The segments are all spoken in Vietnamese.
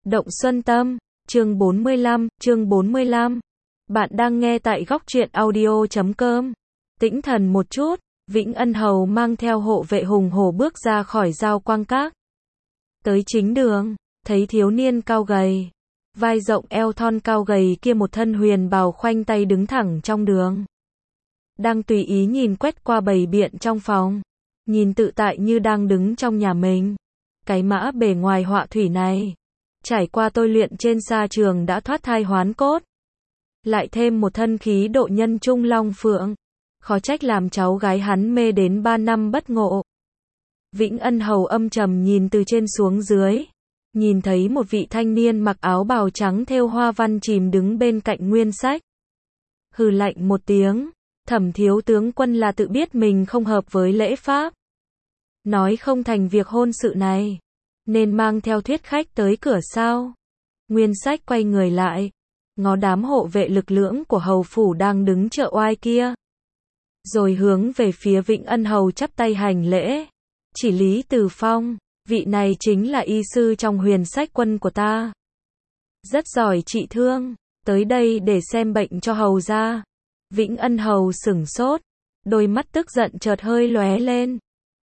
Động Xuân Tâm, chương 45. Bạn đang nghe tại góc truyện audio.com. Tĩnh thần một chút, Vĩnh Ân Hầu mang theo hộ vệ hùng hổ bước ra khỏi Giao Quang Các. Tới chính đường, thấy thiếu niên cao gầy, vai rộng eo thon cao gầy kia một thân huyền bào khoanh tay đứng thẳng trong đường. Đang tùy ý nhìn quét qua bầy biện trong phòng, nhìn tự tại như đang đứng trong nhà mình. Cái mã bề ngoài họa thủy này, trải qua tôi luyện trên sa trường đã thoát thai hoán cốt. Lại thêm một thân khí độ nhân trung long phượng, khó trách làm cháu gái hắn mê đến 3 năm bất ngộ. Vĩnh Ân Hầu âm trầm nhìn từ trên xuống dưới, nhìn thấy một vị thanh niên mặc áo bào trắng thêu hoa văn chìm đứng bên cạnh Nguyên Sách. Hừ lạnh một tiếng, Thẩm thiếu tướng quân là tự biết mình không hợp với lễ pháp, nói không thành việc hôn sự này, nên mang theo thuyết khách tới cửa sao? Nguyên Sách quay người lại, ngó đám hộ vệ lực lưỡng của hầu phủ đang đứng chợ oai kia, rồi hướng về phía Vĩnh Ân Hầu chắp tay hành lễ. Chỉ Lý Từ Phong, vị này chính là y sư trong Huyền Sách quân của ta, rất giỏi trị thương, tới đây để xem bệnh cho hầu gia. Vĩnh Ân Hầu sửng sốt, đôi mắt tức giận chợt hơi lóe lên.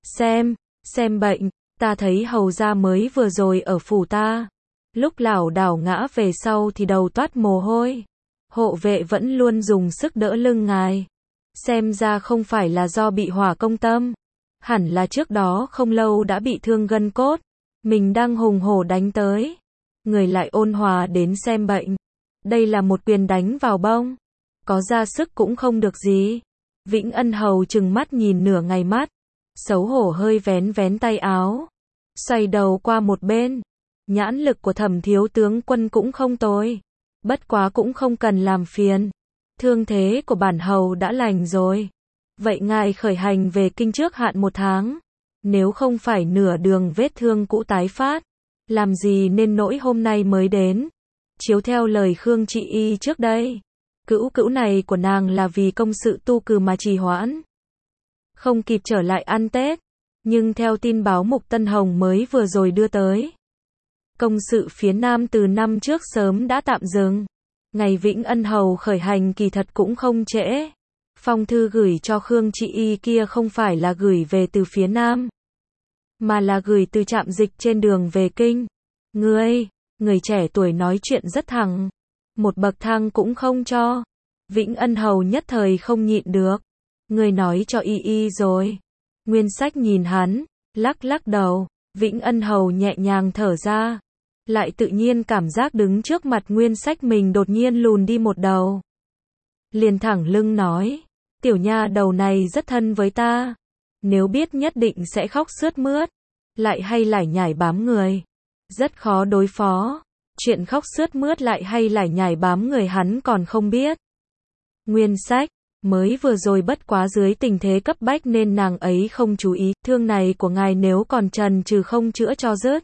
Xem bệnh, ta thấy hầu gia mới vừa rồi ở phủ ta, lúc lảo đảo ngã về sau thì đầu toát mồ hôi. Hộ vệ vẫn luôn dùng sức đỡ lưng ngài, xem ra không phải là do bị hỏa công tâm, hẳn là trước đó không lâu đã bị thương gân cốt. Mình đang hùng hổ đánh tới, người lại ôn hòa đến xem bệnh. Đây là một quyền đánh vào bông, có ra sức cũng không được gì. Vĩnh Ân Hầu trừng mắt nhìn nửa ngày mắt, xấu hổ hơi vén tay áo, xoay đầu qua một bên. Nhãn lực của Thẩm thiếu tướng quân cũng không tồi, bất quá cũng không cần làm phiền, thương thế của bản hầu đã lành rồi. Vậy ngài khởi hành về kinh trước hạn 1 tháng, nếu không phải nửa đường vết thương cũ tái phát, làm gì nên nỗi hôm nay mới đến. Chiếu theo lời Khương Trị Y trước đây, cữu này của nàng là vì công sự tu cừ mà trì hoãn, không kịp trở lại ăn Tết. Nhưng theo tin báo Mục Tân Hồng mới vừa rồi đưa tới, công sự phía Nam từ năm trước sớm đã tạm dừng. Ngày Vĩnh Ân Hầu khởi hành kỳ thật cũng không trễ. Phong thư gửi cho Khương Trị Y kia không phải là gửi về từ phía Nam, mà là gửi từ trạm dịch trên đường về kinh. Người trẻ tuổi nói chuyện rất thẳng, một bậc thang cũng không cho. Vĩnh Ân Hầu nhất thời không nhịn được. Người nói cho y rồi. Nguyên Sách nhìn hắn, lắc đầu. Vĩnh Ân Hầu nhẹ nhàng thở ra, lại tự nhiên cảm giác đứng trước mặt Nguyên Sách mình đột nhiên lùn đi một đầu. Liền thẳng lưng nói, tiểu nha đầu này rất thân với ta, nếu biết nhất định sẽ khóc sướt mướt, lại hay lải nhải bám người, rất khó đối phó. Chuyện khóc sướt mướt lại hay lải nhải bám người hắn còn không biết. Nguyên Sách, mới vừa rồi bất quá dưới tình thế cấp bách nên nàng ấy không chú ý, thương này của ngài nếu còn chần chừ không chữa cho dứt,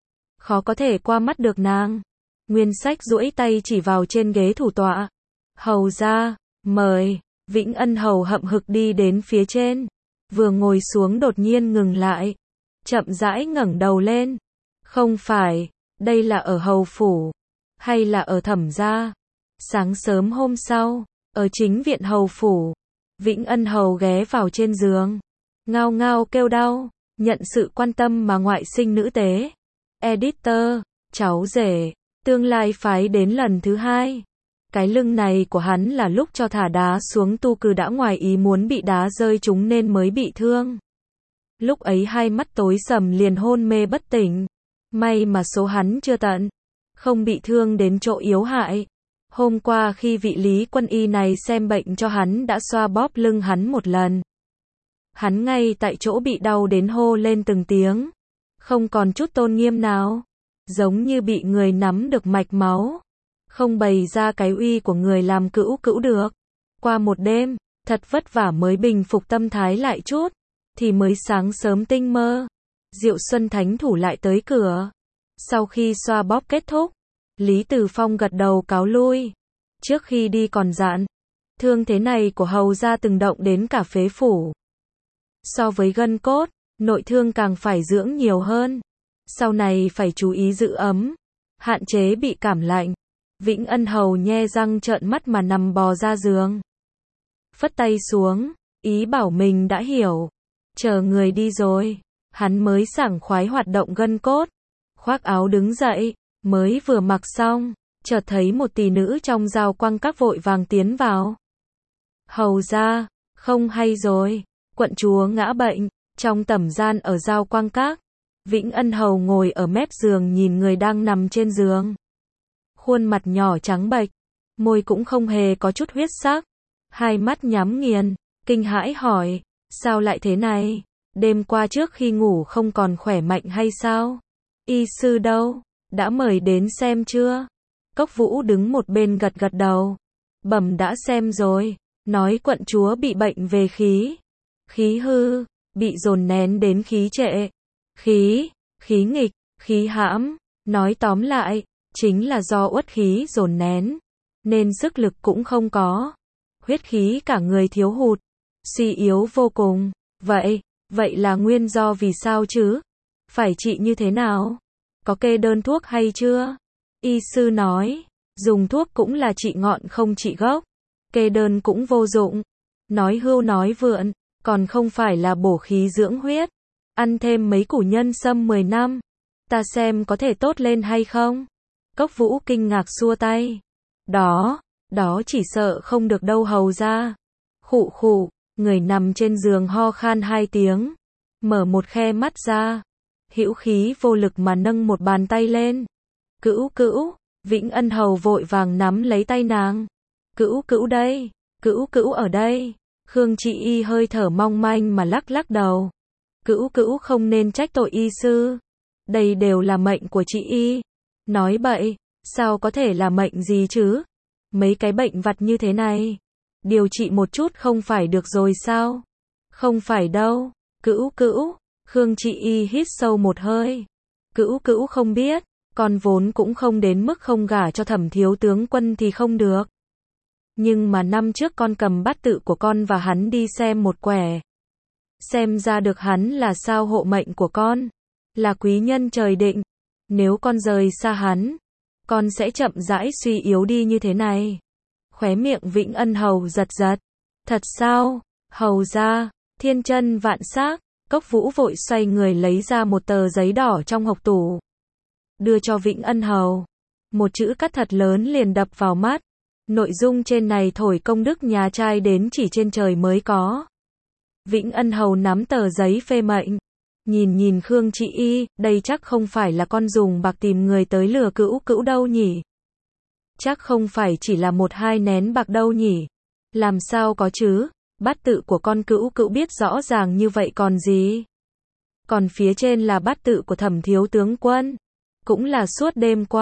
khó có thể qua mắt được nàng. Nguyên Sách duỗi tay chỉ vào trên ghế thủ tọa. Hầu ra, mời. Vĩnh Ân Hầu hậm hực đi đến phía trên, vừa ngồi xuống đột nhiên ngừng lại, chậm rãi ngẩng đầu lên. Không phải, đây là ở hầu phủ, hay là ở Thẩm gia? Sáng sớm hôm sau, ở chính viện hầu phủ, Vĩnh Ân Hầu ghé vào trên giường, ngao ngao kêu đau, nhận sự quan tâm mà ngoại sinh nữ tế, editor, cháu rể, tương lai phái đến lần thứ 2. Cái lưng này của hắn là lúc cho thả đá xuống tu cừ đã ngoài ý muốn bị đá rơi trúng nên mới bị thương. Lúc ấy hai mắt tối sầm liền hôn mê bất tỉnh. May mà số hắn chưa tận, không bị thương đến chỗ yếu hại. Hôm qua khi vị Lý quân y này xem bệnh cho hắn đã xoa bóp lưng hắn một lần, hắn ngay tại chỗ bị đau đến hô lên từng tiếng, không còn chút tôn nghiêm nào, giống như bị người nắm được mạch máu, không bày ra cái uy của người làm cữu được. Qua một đêm, thật vất vả mới bình phục tâm thái lại chút, thì mới sáng sớm tinh mơ, Diệu Xuân Thánh thủ lại tới cửa. Sau khi xoa bóp kết thúc, Lý Từ Phong gật đầu cáo lui. Trước khi đi còn dặn, thương thế này của hầu gia từng động đến cả phế phủ. So với gân cốt, nội thương càng phải dưỡng nhiều hơn. Sau này phải chú ý giữ ấm. hạn chế bị cảm lạnh. Vĩnh Ân Hầu nhe răng trợn mắt mà nằm bò ra giường. Phất tay xuống, ý bảo mình đã hiểu. Chờ người đi rồi, hắn mới sảng khoái hoạt động gân cốt. Khoác áo đứng dậy, mới vừa mặc xong, chợt thấy một tỷ nữ trong Giao Quang Các vội vàng tiến vào. Hầu ra, không hay rồi, quận chúa ngã bệnh, trong tẩm gian ở Giao Quang Các. Vĩnh Ân Hầu ngồi ở mép giường nhìn người đang nằm trên giường. Khuôn mặt nhỏ trắng bệch, môi cũng không hề có chút huyết sắc, hai mắt nhắm nghiền, kinh hãi hỏi, sao lại thế này? Đêm qua trước khi ngủ không còn khỏe mạnh hay sao? Y sư đâu? Đã mời đến xem chưa? Cốc Vũ đứng một bên gật gật đầu. Bẩm đã xem rồi, nói quận chúa bị bệnh về khí. Khí hư, bị dồn nén đến khí trệ. Khí nghịch, khí hãm, nói tóm lại, chính là do uất khí dồn nén, nên sức lực cũng không có. Huyết khí cả người thiếu hụt, suy yếu vô cùng. Vậy là nguyên do vì sao chứ? Phải trị như thế nào? Có kê đơn thuốc hay chưa? Y sư nói, dùng thuốc cũng là trị ngọn không trị gốc. Kê đơn cũng vô dụng. Nói hưu nói vượn, còn không phải là bổ khí dưỡng huyết. Ăn thêm mấy củ nhân sâm 10 năm. Ta xem có thể tốt lên hay không? Cốc Vũ kinh ngạc xua tay. Đó chỉ sợ không được đâu hầu ra. Khụ khụ, người nằm trên giường ho khan 2 tiếng. Mở một khe mắt ra. Hữu khí vô lực mà nâng một bàn tay lên. Cữu, Vĩnh Ân Hầu vội vàng nắm lấy tay nàng. Cữu đây, cữu ở đây. Khương Trị Y hơi thở mong manh mà lắc đầu. Cữu không nên trách tội y sư. Đây đều là mệnh của chị Y. Nói bậy, sao có thể là mệnh gì chứ? Mấy cái bệnh vặt như thế này, điều trị một chút không phải được rồi sao? Không phải đâu. Cữu, Khương Trị Y hít sâu một hơi. Cữu không biết, con vốn cũng không đến mức không gả cho Thẩm thiếu tướng quân thì không được. Nhưng mà năm trước con cầm bát tự của con và hắn đi xem một quẻ. Xem ra được hắn là sao hộ mệnh của con, là quý nhân trời định. Nếu con rời xa hắn, con sẽ chậm rãi suy yếu đi như thế này. Khóe miệng Vĩnh Ân Hầu giật. Thật sao? Hầu ra, thiên chân vạn xác. Cốc Vũ vội xoay người lấy ra một tờ giấy đỏ trong hộc tủ. Đưa cho Vĩnh Ân Hầu. Một chữ cắt thật lớn liền đập vào mắt. Nội dung trên này thổi công đức nhà trai đến chỉ trên trời mới có. Vĩnh Ân Hầu nắm tờ giấy phê mệnh. Nhìn Khương Trị Y, đây chắc không phải là con dùng bạc tìm người tới lừa cữu đâu nhỉ? Chắc không phải chỉ là 1-2 nén bạc đâu nhỉ? Làm sao có chứ? Bát tự của con cữu biết rõ ràng như vậy còn gì? Còn phía trên là bát tự của Thẩm thiếu tướng quân. Cũng là suốt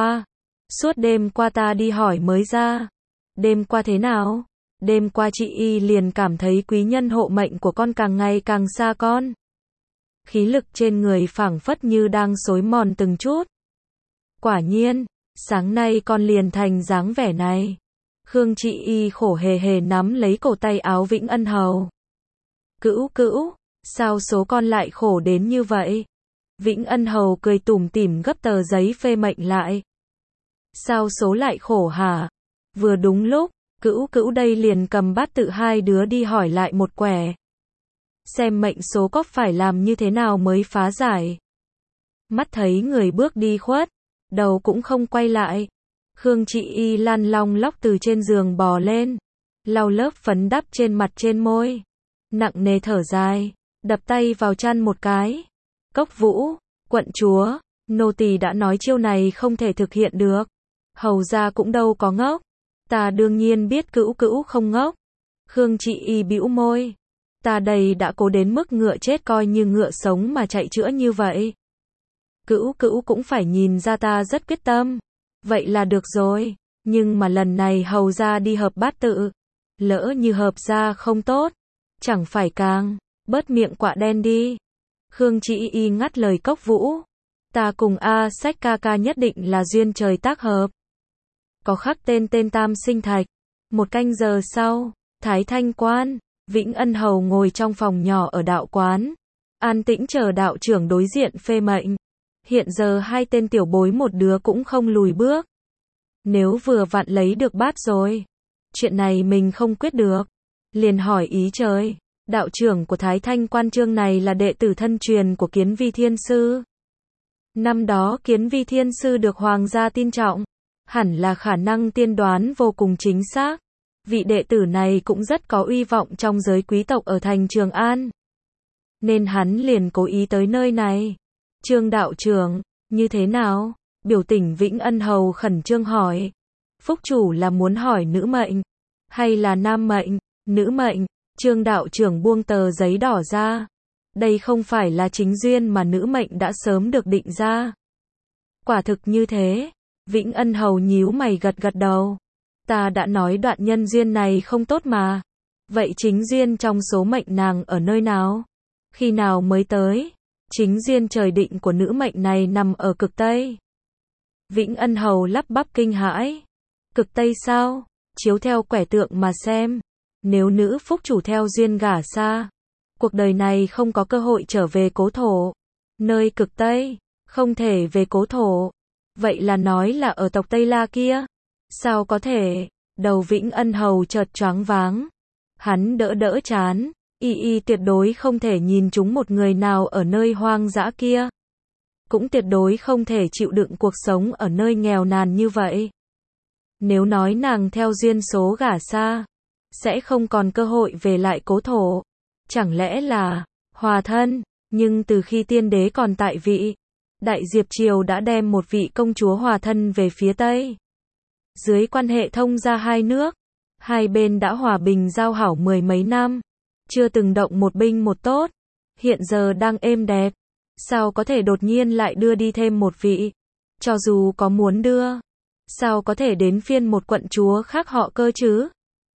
đêm qua ta đi hỏi mới ra. Đêm qua thế nào? Đêm qua chị Y liền cảm thấy quý nhân hộ mệnh của con càng ngày càng xa con. Khí lực trên người phảng phất như đang xối mòn từng chút. Quả nhiên, sáng nay con liền thành dáng vẻ này. Khương Trị Y khổ hề nắm lấy cổ tay áo Vĩnh Ân Hầu. Cữu, sao số con lại khổ đến như vậy? Vĩnh Ân Hầu cười tủm tỉm gấp tờ giấy phê mệnh lại. Sao số lại khổ hả? Vừa đúng lúc, cữu đây liền cầm bát tự hai đứa đi hỏi lại một quẻ. Xem mệnh số có phải làm như thế nào mới phá giải. Mắt thấy người bước đi khuất, đầu cũng không quay lại. Khương Trị Y lăn long lóc từ trên giường bò lên, lau lớp phấn đắp trên mặt trên môi, nặng nề thở dài, đập tay vào chăn một cái. Cốc Vũ, quận chúa, nô tỳ đã nói chiêu này không thể thực hiện được. Hầu ra cũng đâu có ngốc. Ta đương nhiên biết cữu không ngốc. Khương Trị Y bĩu môi. Ta đây đã cố đến mức ngựa chết coi như ngựa sống mà chạy chữa như vậy. Cữu cũng phải nhìn ra ta rất quyết tâm. Vậy là được rồi. Nhưng mà lần này hầu ra đi hợp bát tự. Lỡ như hợp ra không tốt. Chẳng phải càng bớt miệng quạ đen đi. Khương Trị Y ngắt lời Cốc Vũ. Ta cùng A Sách ca nhất định là duyên trời tác hợp. Có khắc tên tam sinh thạch. 1 canh giờ sau, Thái Thanh Quan, Vĩnh Ân Hầu ngồi trong phòng nhỏ ở đạo quán, an tĩnh chờ đạo trưởng đối diện phê mệnh. Hiện giờ hai tên tiểu bối một đứa cũng không lùi bước. Nếu vừa vặn lấy được bát rồi, chuyện này mình không quyết được. Liền hỏi ý trời, đạo trưởng của Thái Thanh Quan Chương này là đệ tử thân truyền của Kiến Vi Thiên Sư. Năm đó Kiến Vi Thiên Sư được hoàng gia tin trọng, hẳn là khả năng tiên đoán vô cùng chính xác. Vị đệ tử này cũng rất có uy vọng trong giới quý tộc ở thành Trường An. Nên hắn liền cố ý tới nơi này. Trương đạo trưởng, như thế nào? Biểu tỉnh Vĩnh Ân Hầu khẩn trương hỏi. Phúc chủ là muốn hỏi nữ mệnh, hay là nam mệnh? Nữ mệnh. Trương đạo trưởng buông tờ giấy đỏ ra. Đây không phải là chính duyên mà nữ mệnh đã sớm được định ra. Quả thực như thế. Vĩnh Ân Hầu nhíu mày gật gật đầu. Ta đã nói đoạn nhân duyên này không tốt mà. Vậy chính duyên trong số mệnh nàng ở nơi nào? Khi nào mới tới? Chính duyên trời định của nữ mệnh này nằm ở cực Tây. Vĩnh Ân Hầu lắp bắp kinh hãi. Cực Tây sao? Chiếu theo quẻ tượng mà xem. Nếu nữ phúc chủ theo duyên gả xa, cuộc đời này không có cơ hội trở về cố thổ. Nơi cực Tây, không thể về cố thổ. Vậy là nói là ở tộc Tây La kia. Sao có thể? Đầu Vĩnh Ân Hầu chợt choáng váng. Hắn đỡ đỡ chán. Y tuyệt đối không thể nhìn trúng một người nào ở nơi hoang dã kia. Cũng tuyệt đối không thể chịu đựng cuộc sống ở nơi nghèo nàn như vậy. Nếu nói nàng theo duyên số gả xa, sẽ không còn cơ hội về lại cố thổ. Chẳng lẽ là hòa thân? Nhưng từ khi tiên đế còn tại vị, Đại Diệp Triều đã đem một vị công chúa hòa thân về phía Tây. Dưới quan hệ thông gia hai nước, hai bên đã hòa bình giao hảo mười mấy năm, chưa từng động một binh một tốt, hiện giờ đang êm đẹp, sao có thể đột nhiên lại đưa đi thêm một vị? Cho dù có muốn đưa, sao có thể đến phiên một quận chúa khác họ cơ chứ?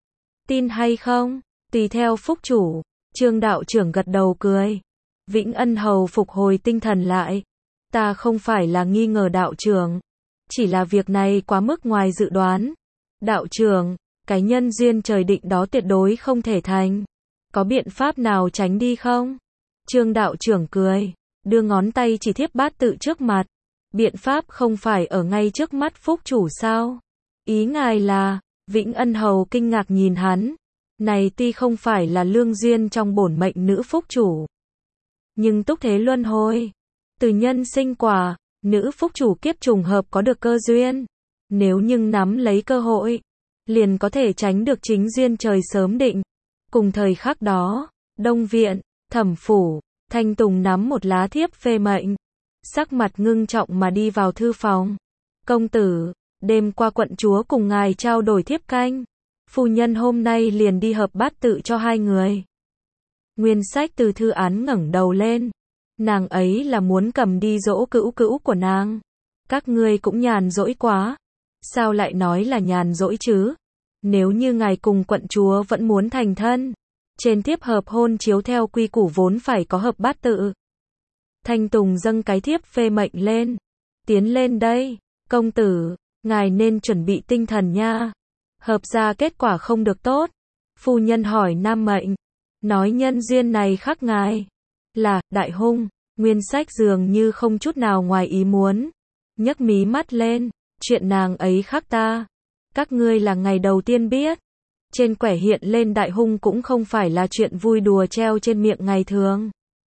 Tin hay không? Tùy theo phúc chủ. Trương đạo trưởng gật đầu cười. Vĩnh Ân Hầu phục hồi tinh thần lại. Ta không phải là nghi ngờ đạo trưởng, chỉ là việc này quá mức ngoài dự đoán. Đạo trưởng, cái nhân duyên trời định đó tuyệt đối không thể thành. Có biện pháp nào tránh đi không? Trương đạo trưởng cười, đưa ngón tay chỉ thiếp bát tự trước mặt. Biện pháp không phải ở ngay trước mắt phúc chủ sao? Ý ngài là? Vĩnh Ân Hầu kinh ngạc nhìn hắn. Này tuy không phải là lương duyên trong bổn mệnh nữ phúc chủ, nhưng túc thế luân hồi, từ nhân sinh quả, nữ phúc chủ kiếp trùng hợp có được cơ duyên. Nếu nhưng nắm lấy cơ hội, liền có thể tránh được chính duyên trời sớm định. Cùng thời khắc đó, Đông Viện, Thẩm Phủ, Thanh Tùng nắm một lá thiếp phê mệnh, sắc mặt ngưng trọng mà đi vào thư phòng. Công tử, đêm qua quận chúa cùng ngài trao đổi thiếp canh. Phu nhân hôm nay liền đi hợp bát tự cho hai người. Nguyên Sách từ thư án ngẩng đầu lên. Nàng ấy là muốn cầm đi dỗ cữu cữu của nàng. Các ngươi cũng nhàn rỗi quá. Sao lại nói là nhàn rỗi chứ? Nếu như ngài cùng quận chúa vẫn muốn thành thân, trên thiếp hợp hôn chiếu theo quy củ vốn phải có hợp bát tự. Thanh Tùng dâng cái thiếp phê mệnh lên. Tiến lên đây, công tử, ngài nên chuẩn bị tinh thần nha. Hợp ra kết quả không được tốt. Phu nhân hỏi nam mệnh, nói nhân duyên này khác ngài là đại hung. Nguyên Sách dường như không chút nào ngoài ý muốn, nhấc mí mắt lên, chuyện nàng ấy khác ta, các ngươi là ngày đầu tiên biết. Trên quẻ hiện lên đại hung cũng không phải là chuyện vui đùa treo trên miệng ngày thường.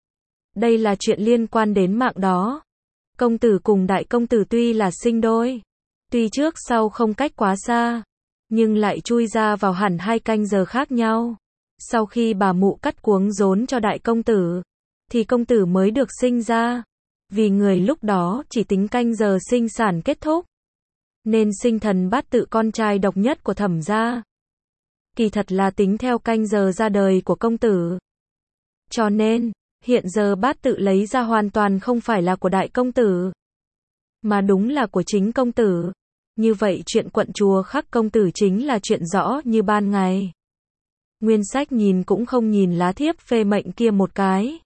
Đây là chuyện liên quan đến mạng đó. Công tử cùng đại công tử tuy là sinh đôi, tuy trước sau không cách quá xa, nhưng lại chui ra vào hẳn hai canh giờ khác nhau. Sau khi bà mụ cắt cuống rốn cho đại công tử, thì công tử mới được sinh ra. Vì người lúc đó chỉ tính canh giờ sinh sản kết thúc, nên sinh thần bát tự con trai độc nhất của Thẩm gia. Kỳ thật là tính theo canh giờ ra đời của công tử. Cho nên, hiện giờ bát tự lấy ra hoàn toàn không phải là của đại công tử, mà đúng là của chính công tử. Như vậy chuyện quận chúa khắc công tử chính là chuyện rõ như ban ngày. Nguyên Sách nhìn cũng không nhìn lá thiếp phê mệnh kia một cái.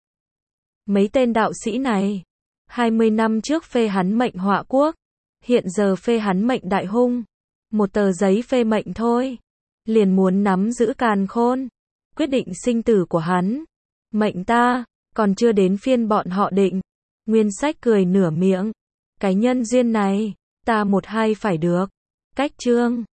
Mấy tên đạo sĩ này, 20 năm trước phê hắn mệnh họa quốc, hiện giờ phê hắn mệnh đại hung. Một tờ giấy phê mệnh thôi, liền muốn nắm giữ càn khôn, quyết định sinh tử của hắn. Mệnh ta, còn chưa đến phiên bọn họ định. Nguyên Sách cười nửa miệng. Cái nhân duyên này, ta một hai phải được. Cách chương.